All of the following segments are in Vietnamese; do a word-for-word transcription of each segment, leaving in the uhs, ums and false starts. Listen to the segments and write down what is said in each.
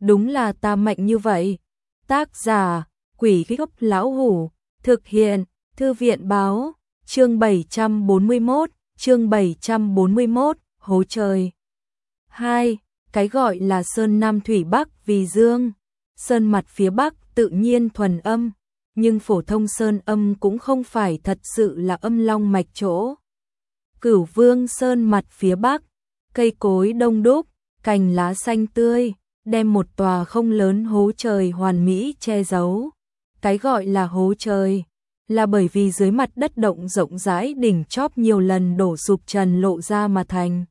đúng là ta mạnh như vậy. Tác giả, Quỷ Gốc Lão Hủ, thực hiện, Thư viện báo, chương bảy trăm bốn mươi mốt, chương bảy trăm bốn mươi mốt, hố trời. hai. Cái gọi là Sơn Nam Thủy Bắc vì dương. Sơn mặt phía Bắc tự nhiên thuần âm, nhưng phổ thông sơn âm cũng không phải thật sự là âm long mạch chỗ. Cửu Vương Sơn mặt phía Bắc, cây cối đông đúc, cành lá xanh tươi, đem một tòa không lớn hố trời hoàn mỹ che giấu. Cái gọi là hố trời là bởi vì dưới mặt đất động rộng rãi đỉnh chóp nhiều lần đổ sụp trần lộ ra mà thành.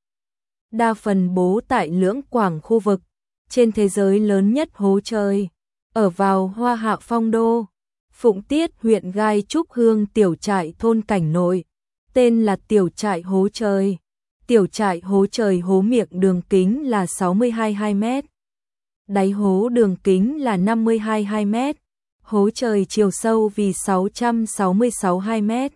Đa phần bố tại Lưỡng Quảng khu vực, trên thế giới lớn nhất hố trời, ở vào Hoa Hạ Phong Đô, Phụng Tiết huyện Gai Trúc Hương tiểu trại thôn Cảnh Nội, tên là tiểu trại hố trời. Tiểu trại hố trời hố miệng đường kính là sáu mươi hai phẩy hai mét, đáy hố đường kính là năm mươi hai phẩy hai mét, hố trời chiều sâu vì sáu trăm sáu mươi sáu phẩy hai mét.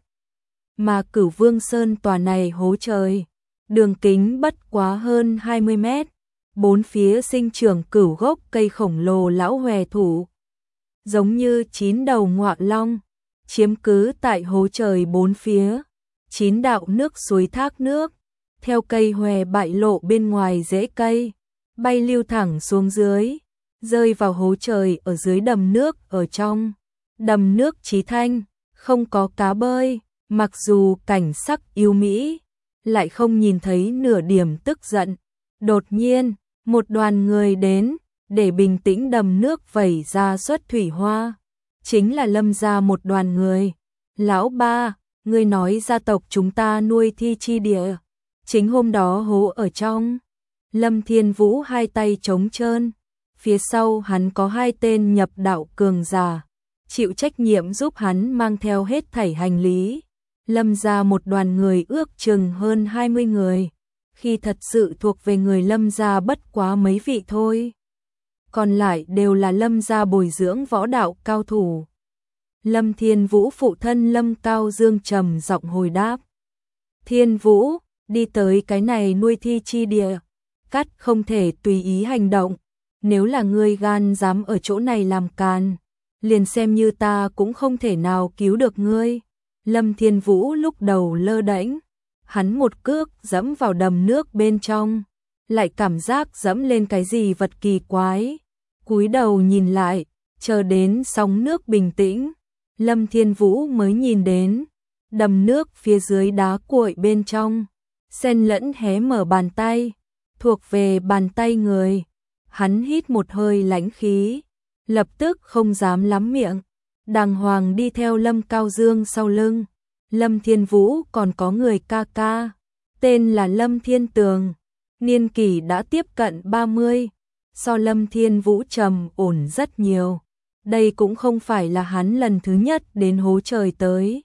Mà Cửu Vương Sơn tòa này hố trời, đường kính bất quá hơn hai mươi mét, bốn phía sinh trưởng cửu gốc cây khổng lồ lão hòe thủ, giống như chín đầu ngọa long, chiếm cứ tại hố trời bốn phía. Chín đạo nước suối thác nước, theo cây hòe bại lộ bên ngoài rễ cây, bay lưu thẳng xuống dưới, rơi vào hố trời ở dưới đầm nước ở trong. Đầm nước trí thanh, không có cá bơi, mặc dù cảnh sắc yêu mỹ, lại không nhìn thấy nửa điểm tức giận. Đột nhiên, một đoàn người đến, để bình tĩnh đầm nước vẩy ra xuất thủy hoa. Chính là Lâm gia một đoàn người. Lão ba, ngươi nói gia tộc chúng ta nuôi thi chi địa. Chính hôm đó hố ở trong. Lâm Thiên Vũ hai tay trống trơn. Phía sau hắn có hai tên nhập đạo cường giả, chịu trách nhiệm giúp hắn mang theo hết thảy hành lý. Lâm gia một đoàn người ước chừng hơn hai mươi người, khi thật sự thuộc về người Lâm gia bất quá mấy vị thôi. Còn lại đều là Lâm gia bồi dưỡng võ đạo cao thủ. Lâm Thiên Vũ phụ thân Lâm Cao Dương trầm giọng hồi đáp. Thiên Vũ, đi tới cái này nuôi thi chi địa, cắt không thể tùy ý hành động. Nếu là ngươi gan dám ở chỗ này làm càn, liền xem như ta cũng không thể nào cứu được ngươi. Lâm Thiên Vũ lúc đầu lơ đễnh, hắn một cước dẫm vào đầm nước bên trong, lại cảm giác dẫm lên cái gì vật kỳ quái. Cúi đầu nhìn lại, chờ đến sóng nước bình tĩnh, Lâm Thiên Vũ mới nhìn đến đầm nước phía dưới đá cuội bên trong, xen lẫn hé mở bàn tay, thuộc về bàn tay người. Hắn hít một hơi lãnh khí, lập tức không dám lắm miệng, đàng hoàng đi theo Lâm Cao Dương sau lưng. Lâm Thiên Vũ còn có người ca ca, tên là Lâm Thiên Tường, niên kỷ đã tiếp cận ba mươi, so Lâm Thiên Vũ trầm ổn rất nhiều. Đây cũng không phải là hắn lần thứ nhất đến hố trời tới,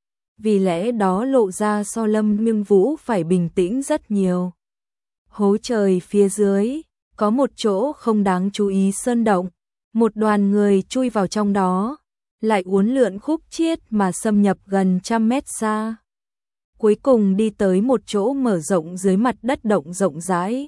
vì lẽ đó lộ ra so Lâm Miên Vũ phải bình tĩnh rất nhiều. Hố trời phía dưới có một chỗ không đáng chú ý sơn động, một đoàn người chui vào trong đó, lại uốn lượn khúc chiết mà xâm nhập gần trăm mét xa. Cuối cùng đi tới một chỗ mở rộng dưới mặt đất động rộng rãi.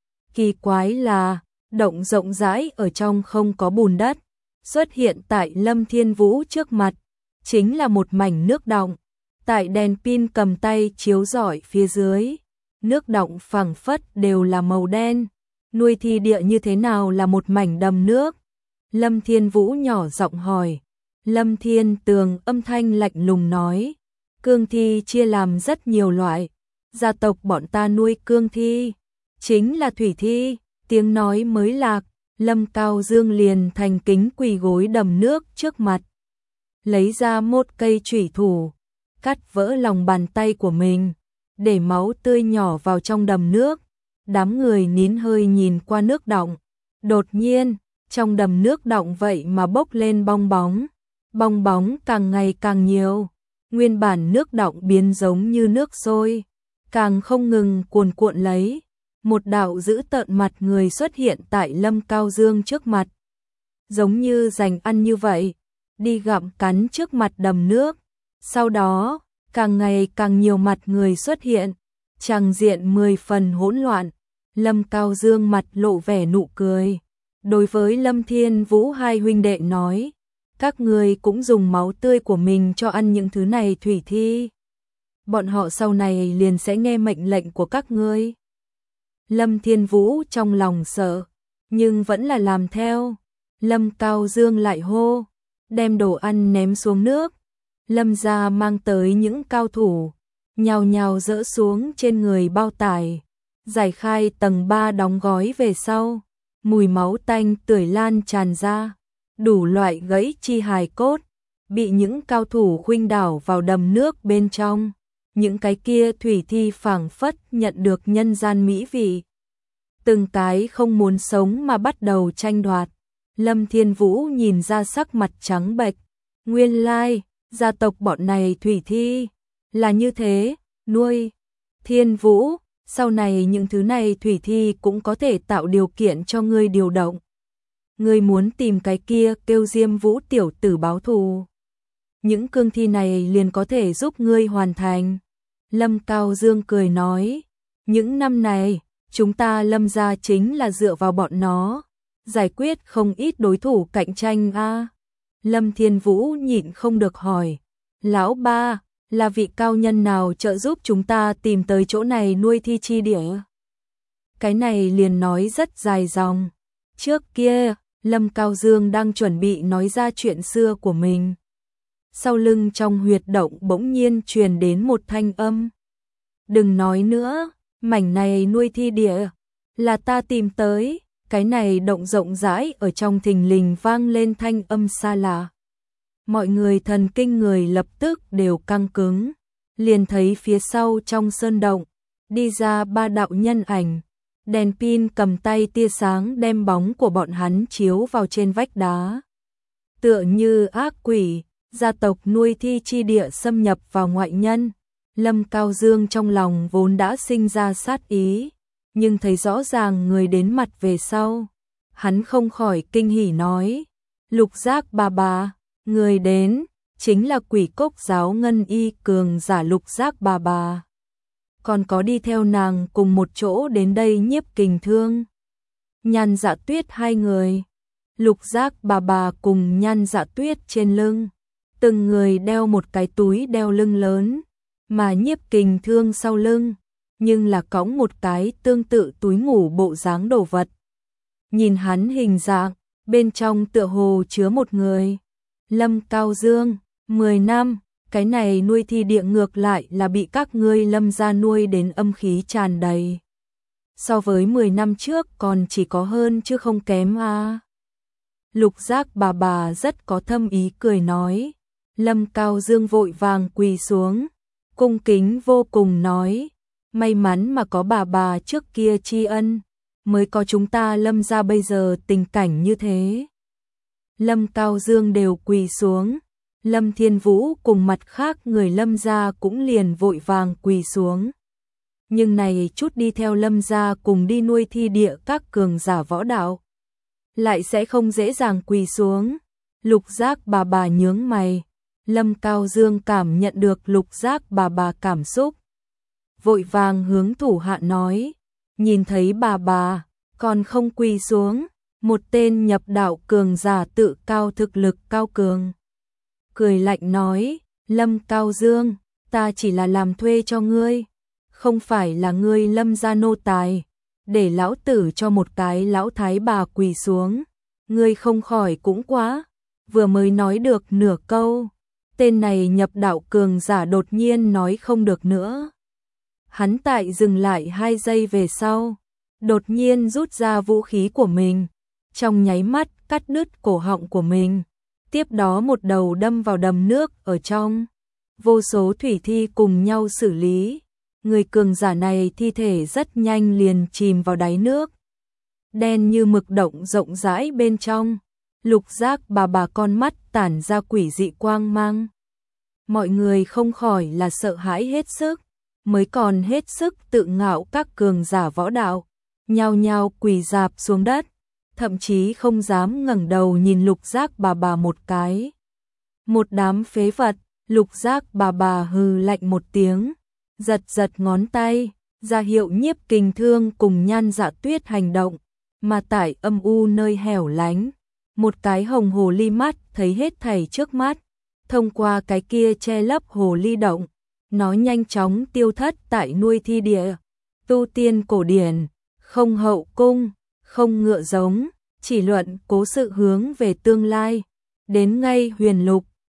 Kỳ quái là, động rộng rãi ở trong không có bùn đất, xuất hiện tại Lâm Thiên Vũ trước mặt, chính là một mảnh nước đọng. Tại đèn pin cầm tay chiếu rọi phía dưới, nước đọng phẳng phất đều là màu đen. Nuôi thi địa như thế nào là một mảnh đầm nước? Lâm Thiên Vũ nhỏ giọng hỏi. Lâm Thiên Tường âm thanh lạnh lùng nói, cương thi chia làm rất nhiều loại, gia tộc bọn ta nuôi cương thi, chính là thủy thi. Tiếng nói mới lạc, Lâm Cao Dương liền thành kính quỳ gối đầm nước trước mặt, lấy ra một cây chủy thủ, cắt vỡ lòng bàn tay của mình, để máu tươi nhỏ vào trong đầm nước. Đám người nín hơi nhìn qua nước đọng. Đột nhiên, trong đầm nước đọng vậy mà bốc lên bong bóng. Bong bóng càng ngày càng nhiều. Nguyên bản nước đọng biến giống như nước sôi, càng không ngừng cuồn cuộn lấy. Một đạo dữ tợn mặt người xuất hiện tại Lâm Cao Dương trước mặt. Giống như giành ăn như vậy, đi gặm cắn trước mặt đầm nước. Sau đó, càng ngày càng nhiều mặt người xuất hiện. Tràng diện mười phần hỗn loạn. Lâm Cao Dương mặt lộ vẻ nụ cười, Đối với Lâm Thiên Vũ hai huynh đệ nói, các ngươi cũng dùng máu tươi của mình cho ăn những thứ này thủy thi. Bọn họ sau này liền sẽ nghe mệnh lệnh của các ngươi. Lâm Thiên Vũ trong lòng sợ, nhưng vẫn là làm theo. Lâm Cao Dương lại hô, đem đồ ăn ném xuống nước. Lâm gia mang tới những cao thủ, nhào nhào dỡ xuống trên người bao tải, giải khai tầng ba đóng gói về sau. Mùi máu tanh tưởi lan tràn ra, đủ loại gãy chi hài cốt, bị những cao thủ khuynh đảo vào đầm nước bên trong. Những cái kia thủy thi phảng phất nhận được nhân gian mỹ vị. Từng cái không muốn sống mà bắt đầu tranh đoạt. Lâm Thiên Vũ nhìn ra sắc mặt trắng bệch. Nguyên lai, gia tộc bọn này thủy thi là như thế, nuôi. Thiên Vũ, sau này những thứ này thủy thi cũng có thể tạo điều kiện cho ngươi điều động. Ngươi muốn tìm cái kia kêu Diêm Vũ tiểu tử báo thù. Những cương thi này liền có thể giúp ngươi hoàn thành. Lâm Cao Dương cười nói, những năm này, chúng ta Lâm gia chính là dựa vào bọn nó, giải quyết không ít đối thủ cạnh tranh a. À. Lâm Thiên Vũ nhịn không được hỏi, lão ba, là vị cao nhân nào trợ giúp chúng ta tìm tới chỗ này nuôi thi chi địa? Cái này liền nói rất dài dòng. Trước kia, Lâm Cao Dương đang chuẩn bị nói ra chuyện xưa của mình. Sau lưng trong huyệt động bỗng nhiên truyền đến một thanh âm. Đừng nói nữa, mảnh này nuôi thi địa, là ta tìm tới. Cái này động rộng rãi ở trong thình lình vang lên thanh âm xa lạ. Mọi người thần kinh người lập tức đều căng cứng, liền thấy phía sau trong sơn động, đi ra ba đạo nhân ảnh, đèn pin cầm tay tia sáng đem bóng của bọn hắn chiếu vào trên vách đá. Tựa như ác quỷ, gia tộc nuôi thi chi địa xâm nhập vào ngoại nhân. Lâm Cao Dương trong lòng vốn đã sinh ra sát ý, nhưng thấy rõ ràng người đến mặt về sau. Hắn không khỏi kinh hỉ nói, Lục Giác bà bà, người đến, chính là Quỷ Cốc giáo ngân y cường giả Lục Giác bà bà. Còn có đi theo nàng cùng một chỗ đến đây Nhiếp Kình Thương, Nhan Dạ Tuyết hai người. Lục Giác bà bà cùng Nhan Dạ Tuyết trên lưng, từng người đeo một cái túi đeo lưng lớn, mà Nhiếp Kình Thương sau lưng, nhưng là cõng một cái tương tự túi ngủ bộ dáng đồ vật. Nhìn hắn hình dạng, bên trong tựa hồ chứa một người. Lâm Cao Dương, mười năm, cái này nuôi thi địa ngược lại là bị các ngươi Lâm gia nuôi đến âm khí tràn đầy. So với mười năm trước còn chỉ có hơn chứ không kém à. Lục Giác bà bà rất có thâm ý cười nói. Lâm Cao Dương vội vàng quỳ xuống, cung kính vô cùng nói, may mắn mà có bà bà trước kia tri ân, mới có chúng ta Lâm gia bây giờ tình cảnh như thế. Lâm Cao Dương đều quỳ xuống, Lâm Thiên Vũ cùng mặt khác người Lâm gia cũng liền vội vàng quỳ xuống. Nhưng này chút đi theo Lâm gia cùng đi nuôi thi địa các cường giả võ đạo, lại sẽ không dễ dàng quỳ xuống. Lục Giác bà bà nhướng mày, Lâm Cao Dương cảm nhận được Lục Giác bà bà cảm xúc, vội vàng hướng thủ hạ nói, nhìn thấy bà bà còn không quỳ xuống, một tên nhập đạo cường giả tự cao thực lực cao cường. Cười lạnh nói, Lâm Cao Dương, ta chỉ là làm thuê cho ngươi, không phải là ngươi Lâm gia nô tài, để lão tử cho một cái lão thái bà quỳ xuống, ngươi không khỏi cũng quá. Vừa mới nói được nửa câu, tên này nhập đạo cường giả đột nhiên nói không được nữa. Hắn tại dừng lại hai giây về sau, đột nhiên rút ra vũ khí của mình, trong nháy mắt cắt đứt cổ họng của mình, tiếp đó một đầu đâm vào đầm nước ở trong. Vô số thủy thi cùng nhau xử lý, người cường giả này thi thể rất nhanh liền chìm vào đáy nước, đen như mực động rộng rãi bên trong. Lục Giác bà bà con mắt tản ra quỷ dị quang mang. Mọi người không khỏi là sợ hãi hết sức, mới còn hết sức tự ngạo các cường giả võ đạo, nhao nhao quỳ rạp xuống đất, thậm chí không dám ngẩng đầu nhìn Lục Giác bà bà một cái. Một đám phế vật. Lục Giác bà bà hừ lạnh một tiếng, giật giật ngón tay, ra hiệu Nhiếp Kình Thương cùng Nhan Dạ Tuyết hành động. mà tại âm u nơi hẻo lánh, một cái hồng hồ ly mắt thấy hết thảy trước mắt, thông qua cái kia che lấp hồ ly động, nó nhanh chóng tiêu thất tại nuôi thi địa. Tu tiên cổ điển, không hậu cung, không ngựa giống, chỉ luận cố sự hướng về tương lai, đến ngay huyền lục,